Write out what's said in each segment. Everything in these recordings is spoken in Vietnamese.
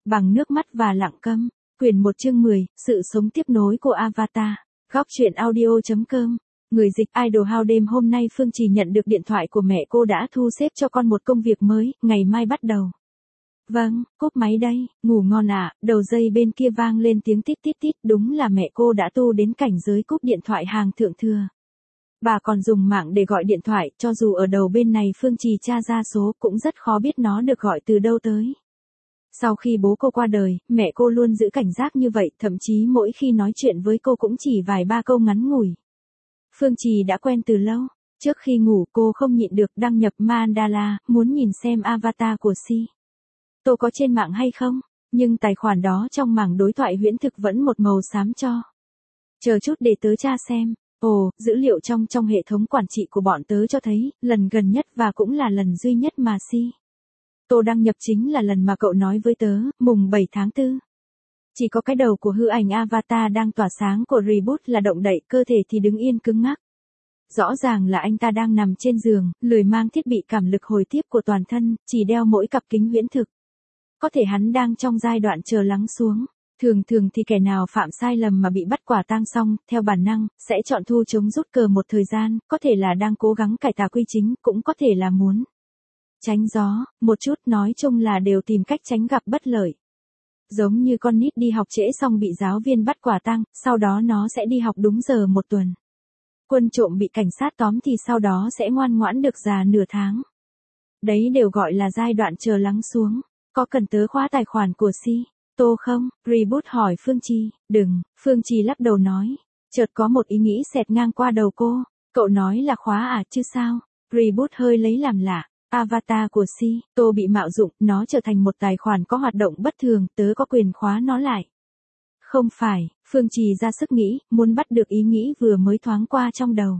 bằng nước mắt và lặng câm. Quyển 1 chương 10, sự sống tiếp nối của Avatar. Góc truyện audio.com. Người dịch Idol How đêm hôm nay Phương Trì nhận được điện thoại của mẹ cô đã thu xếp cho con một công việc mới, ngày mai bắt đầu. Vâng, cúp máy đây, ngủ ngon ạ. Đầu dây bên kia vang lên tiếng tít tít tít, đúng là mẹ cô đã tu đến cảnh giới cúp điện thoại hàng thượng thừa. Bà còn dùng mạng để gọi điện thoại, cho dù ở đầu bên này Phương Trì tra ra số cũng rất khó biết nó được gọi từ đâu tới. Sau khi bố cô qua đời, mẹ cô luôn giữ cảnh giác như vậy, thậm chí mỗi khi nói chuyện với cô cũng chỉ vài ba câu ngắn ngủi. Phương Trì đã quen từ lâu, trước khi ngủ cô không nhịn được đăng nhập Mandala, muốn nhìn xem avatar của Si Tô có trên mạng hay không, nhưng tài khoản đó trong mảng đối thoại huyễn thực vẫn một màu xám cho. Chờ chút để tớ tra xem. Ồ, dữ liệu trong hệ thống quản trị của bọn tớ cho thấy, lần gần nhất và cũng là lần duy nhất mà Si Tô đăng nhập chính là lần mà cậu nói với tớ, mùng 7 tháng 4. Chỉ có cái đầu của hư ảnh avatar đang tỏa sáng của Reboot là động đậy, cơ thể thì đứng yên cứng ngắc. Rõ ràng là anh ta đang nằm trên giường, lười mang thiết bị cảm lực hồi tiếp của toàn thân, chỉ đeo mỗi cặp kính huyễn thực. Có thể hắn đang trong giai đoạn chờ lắng xuống. Thường thì kẻ nào phạm sai lầm mà bị bắt quả tang xong, theo bản năng, sẽ chọn thu chống rút cờ một thời gian, có thể là đang cố gắng cải tà quy chính, cũng có thể là muốn tránh gió, một chút, nói chung là đều tìm cách tránh gặp bất lợi. Giống như con nít đi học trễ xong bị giáo viên bắt quả tang, sau đó nó sẽ đi học đúng giờ một tuần. Quân trộm bị cảnh sát tóm thì sau đó sẽ ngoan ngoãn được già nửa tháng. Đấy đều gọi là giai đoạn chờ lắng xuống. Có cần tớ khóa tài khoản của Si Tô không? Reboot hỏi Phương Trì. Đừng, Phương Trì lắc đầu nói. Chợt có một ý nghĩ xẹt ngang qua đầu cô. Cậu nói là khóa à chứ sao? Reboot hơi lấy làm lạ. Avatar của Si Tô bị mạo dụng, nó trở thành một tài khoản có hoạt động bất thường, tớ có quyền khóa nó lại. Không phải, Phương Trì ra sức nghĩ, muốn bắt được ý nghĩ vừa mới thoáng qua trong đầu.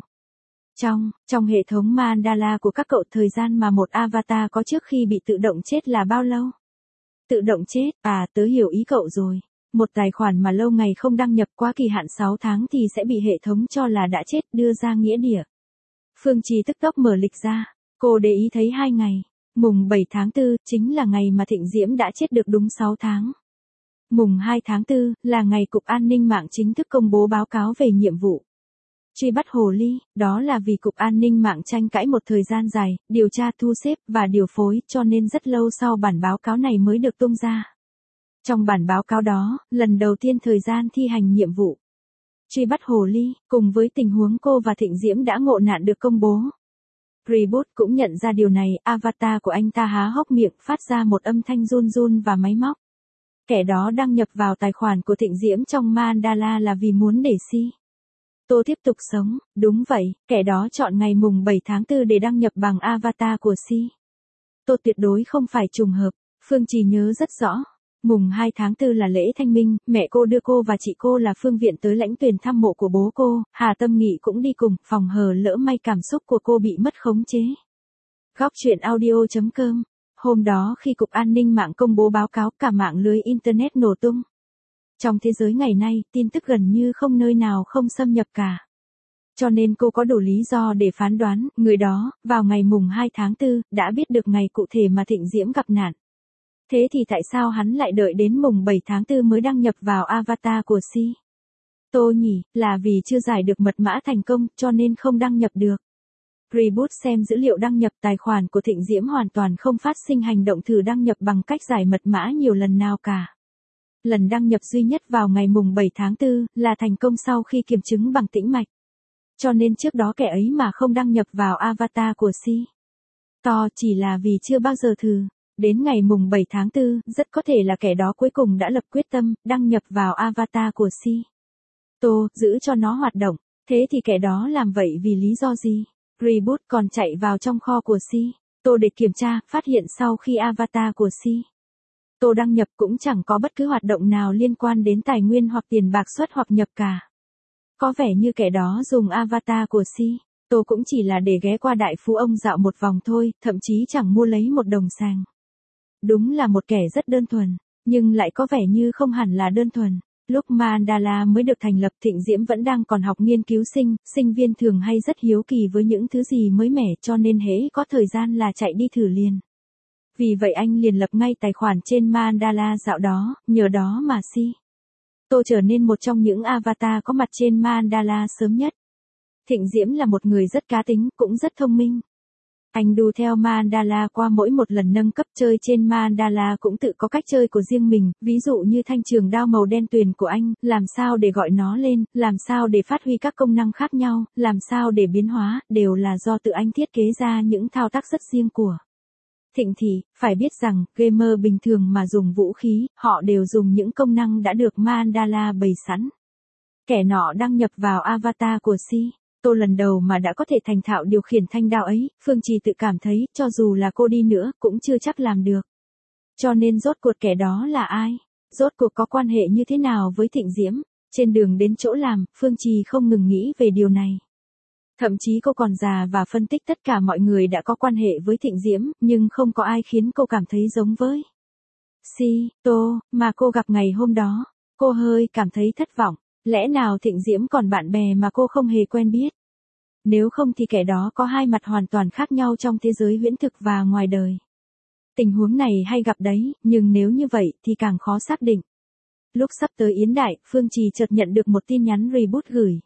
Trong hệ thống Mandala của các cậu, thời gian mà một avatar có trước khi bị tự động chết là bao lâu? Tự động chết, à, tớ hiểu ý cậu rồi. Một tài khoản mà lâu ngày không đăng nhập qua kỳ hạn 6 tháng thì sẽ bị hệ thống cho là đã chết, đưa ra nghĩa địa. Phương Trì tức tốc mở lịch ra. Cô để ý thấy 2 ngày. Mùng 7 tháng 4, chính là ngày mà Thịnh Diễm đã chết được đúng 6 tháng. Mùng 2 tháng 4, là ngày Cục An ninh mạng chính thức công bố báo cáo về nhiệm vụ truy bắt hồ ly, đó là vì Cục An ninh mạng tranh cãi một thời gian dài, điều tra thu xếp và điều phối, cho nên rất lâu sau bản báo cáo này mới được tung ra. Trong bản báo cáo đó, lần đầu tiên thời gian thi hành nhiệm vụ truy bắt hồ ly, cùng với tình huống cô và Thịnh Diễm đã ngộ nạn được công bố. Reboot cũng nhận ra điều này, avatar của anh ta há hốc miệng, phát ra một âm thanh run run và máy móc. Kẻ đó đăng nhập vào tài khoản của Thịnh Diễm trong Mandala là vì muốn để Si Tô tiếp tục sống. Đúng vậy, kẻ đó chọn ngày mùng 7 tháng 4 để đăng nhập bằng avatar của Si Tô, tuyệt đối không phải trùng hợp. Phương Trì nhớ rất rõ. Mùng 2 tháng 4 là lễ Thanh Minh, mẹ cô đưa cô và chị cô là Phương Viện tới Lãnh Tuyền thăm mộ của bố cô, Hà Tâm Nghị cũng đi cùng, phòng hờ lỡ may cảm xúc của cô bị mất khống chế. Góc truyện audio.com. Hôm đó khi Cục An ninh mạng công bố báo cáo, cả mạng lưới Internet nổ tung. Trong thế giới ngày nay, tin tức gần như không nơi nào không xâm nhập cả. Cho nên cô có đủ lý do để phán đoán, người đó, vào ngày mùng 2 tháng 4, đã biết được ngày cụ thể mà Thịnh Diễm gặp nạn. Thế thì tại sao hắn lại đợi đến mùng 7 tháng 4 mới đăng nhập vào avatar của Si Tô nhỉ? Là vì chưa giải được mật mã thành công, cho nên không đăng nhập được. Reboot xem dữ liệu đăng nhập tài khoản của Thịnh Diễm hoàn toàn không phát sinh hành động thử đăng nhập bằng cách giải mật mã nhiều lần nào cả. Lần đăng nhập duy nhất vào ngày mùng 7 tháng 4 là thành công sau khi kiểm chứng bằng tĩnh mạch. Cho nên trước đó kẻ ấy mà không đăng nhập vào avatar của Si Tô chỉ là vì chưa bao giờ thử. Đến ngày mùng 7 tháng 4, rất có thể là kẻ đó cuối cùng đã lập quyết tâm, đăng nhập vào avatar của Si Tô, giữ cho nó hoạt động. Thế thì kẻ đó làm vậy vì lý do gì? Reboot còn chạy vào trong kho của Si Tô để kiểm tra, phát hiện sau khi avatar của Si Tô đăng nhập cũng chẳng có bất cứ hoạt động nào liên quan đến tài nguyên hoặc tiền bạc xuất hoặc nhập cả. Có vẻ như kẻ đó dùng avatar của Si Tô cũng chỉ là để ghé qua đại phú ông dạo một vòng thôi, thậm chí chẳng mua lấy một đồng sàng. Đúng là một kẻ rất đơn thuần, nhưng lại có vẻ như không hẳn là đơn thuần. Lúc Mandala mới được thành lập, Thịnh Diễm vẫn đang còn học nghiên cứu sinh, sinh viên thường hay rất hiếu kỳ với những thứ gì mới mẻ, cho nên hễ có thời gian là chạy đi thử liền. Vì vậy anh liền lập ngay tài khoản trên Mandala dạo đó, nhờ đó mà Tô trở nên một trong những avatar có mặt trên Mandala sớm nhất. Thịnh Diễm là một người rất cá tính, cũng rất thông minh. Anh đu theo Mandala qua mỗi một lần nâng cấp chơi trên Mandala cũng tự có cách chơi của riêng mình, ví dụ như thanh trường đao màu đen tuyền của anh, làm sao để gọi nó lên, làm sao để phát huy các công năng khác nhau, làm sao để biến hóa, đều là do tự anh thiết kế ra những thao tác rất riêng của Thịnh thì, phải biết rằng, gamer bình thường mà dùng vũ khí, họ đều dùng những công năng đã được Mandala bày sẵn. Kẻ nọ đăng nhập vào avatar của Tô lần đầu mà đã có thể thành thạo điều khiển thanh đao ấy, Phương Trì tự cảm thấy, cho dù là cô đi nữa, cũng chưa chắc làm được. Cho nên rốt cuộc kẻ đó là ai? Rốt cuộc có quan hệ như thế nào với Thịnh Diễm? Trên đường đến chỗ làm, Phương Trì không ngừng nghĩ về điều này. Thậm chí cô còn già và phân tích tất cả mọi người đã có quan hệ với Thịnh Diễm, nhưng không có ai khiến cô cảm thấy giống với Tô mà cô gặp ngày hôm đó. Cô hơi cảm thấy thất vọng. Lẽ nào Thịnh Diễm còn bạn bè mà cô không hề quen biết? Nếu không thì kẻ đó có hai mặt hoàn toàn khác nhau trong thế giới huyễn thực và ngoài đời. Tình huống này hay gặp đấy, nhưng nếu như vậy thì càng khó xác định. Lúc sắp tới Yến Đại, Phương Trì chợt nhận được một tin nhắn reboot gửi.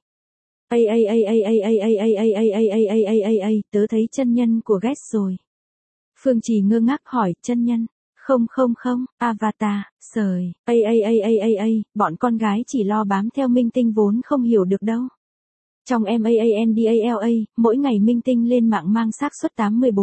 Tớ thấy chân nhân của Guest rồi. Phương Trì ngơ ngác hỏi, chân nhân? Không, avatar, sời, bọn con gái chỉ lo bám theo minh tinh vốn không hiểu được đâu. Trong Mandala, mỗi ngày minh tinh lên mạng mang xác suất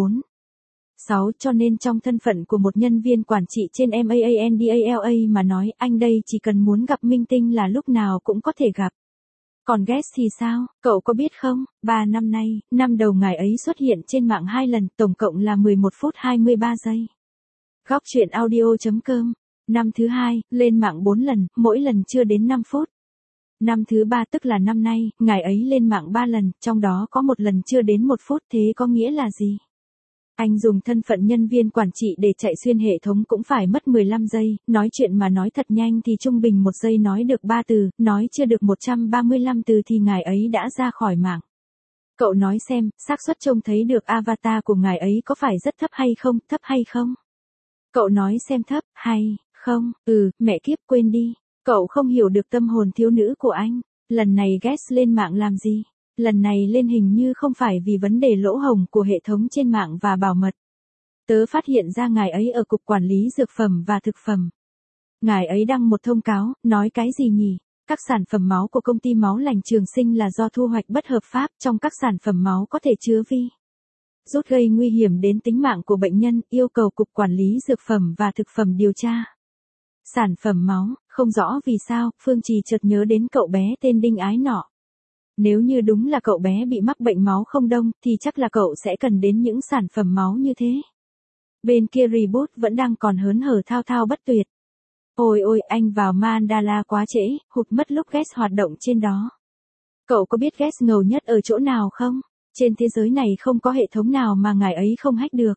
814.6 cho nên trong thân phận của một nhân viên quản trị trên Mandala mà nói anh đây chỉ cần muốn gặp minh tinh là lúc nào cũng có thể gặp. Còn Guest thì sao, cậu có biết không, 3 năm nay, năm đầu ngài ấy xuất hiện trên mạng 2 lần, tổng cộng là 11 phút 23 giây. Góc truyện audio.com. Năm thứ 2, lên mạng 4 lần, mỗi lần chưa đến 5 phút. Năm thứ 3 tức là năm nay, ngài ấy lên mạng 3 lần, trong đó có một lần chưa đến 1 phút, thế có nghĩa là gì? Anh dùng thân phận nhân viên quản trị để chạy xuyên hệ thống cũng phải mất 15 giây, nói chuyện mà nói thật nhanh thì trung bình 1 giây nói được 3 từ, nói chưa được 135 từ thì ngài ấy đã ra khỏi mạng. Cậu nói xem, xác suất trông thấy được avatar của ngài ấy có phải rất thấp hay không? Cậu nói xem thấp, hay, không, mẹ kiếp quên đi. Cậu không hiểu được tâm hồn thiếu nữ của anh. Lần này Guest lên mạng làm gì? Lần này lên hình như không phải vì vấn đề lỗ hổng của hệ thống trên mạng và bảo mật. Tớ phát hiện ra ngài ấy ở Cục Quản lý Dược phẩm và Thực phẩm. Ngài ấy đăng một thông cáo, nói cái gì nhỉ? Các sản phẩm máu của công ty máu lành Trường Sinh là do thu hoạch bất hợp pháp, trong các sản phẩm máu có thể chứa rút gây nguy hiểm đến tính mạng của bệnh nhân, yêu cầu Cục Quản lý Dược phẩm và Thực phẩm điều tra. Sản phẩm máu, không rõ vì sao, Phương Trì chợt nhớ đến cậu bé tên Đinh Ái nọ. Nếu như đúng là cậu bé bị mắc bệnh máu không đông, thì chắc là cậu sẽ cần đến những sản phẩm máu như thế. Bên kia reboot vẫn đang còn hớn hở thao thao bất tuyệt. Ôi ôi, anh vào Mandala quá trễ, hụt mất lúc Guest hoạt động trên đó. Cậu có biết Guest ngầu nhất ở chỗ nào không? Trên thế giới này không có hệ thống nào mà ngài ấy không hack được.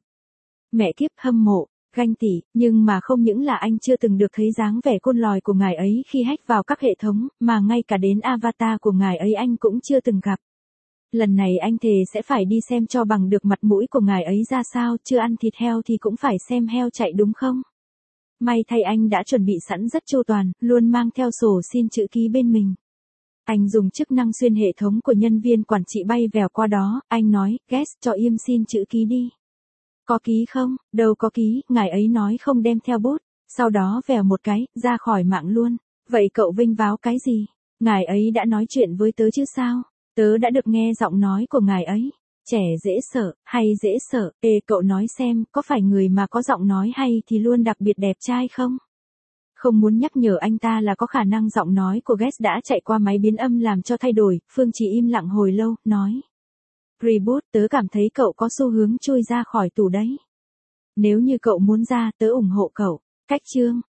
Mẹ kiếp, hâm mộ, ganh tị, nhưng mà không những là anh chưa từng được thấy dáng vẻ côn lòi của ngài ấy khi hack vào các hệ thống, mà ngay cả đến avatar của ngài ấy anh cũng chưa từng gặp. Lần này anh thề sẽ phải đi xem cho bằng được mặt mũi của ngài ấy ra sao, chưa ăn thịt heo thì cũng phải xem heo chạy đúng không? May thay anh đã chuẩn bị sẵn rất chu toàn, luôn mang theo sổ xin chữ ký bên mình. Anh dùng chức năng xuyên hệ thống của nhân viên quản trị bay vèo qua đó, anh nói, Guest cho im xin chữ ký đi. Có ký không? Đâu có ký, ngài ấy nói không đem theo bút, sau đó vèo một cái, ra khỏi mạng luôn. Vậy cậu vinh váo cái gì? Ngài ấy đã nói chuyện với tớ chứ sao? Tớ đã được nghe giọng nói của ngài ấy. Trẻ dễ sợ, hay dễ sợ, cậu nói xem, có phải người mà có giọng nói hay thì luôn đặc biệt đẹp trai không? Không muốn nhắc nhở anh ta là có khả năng giọng nói của Guest đã chạy qua máy biến âm làm cho thay đổi, Phương Trì im lặng hồi lâu, nói. Reboot, tớ cảm thấy cậu có xu hướng chui ra khỏi tủ đấy. Nếu như cậu muốn ra, tớ ủng hộ cậu. Cách chương.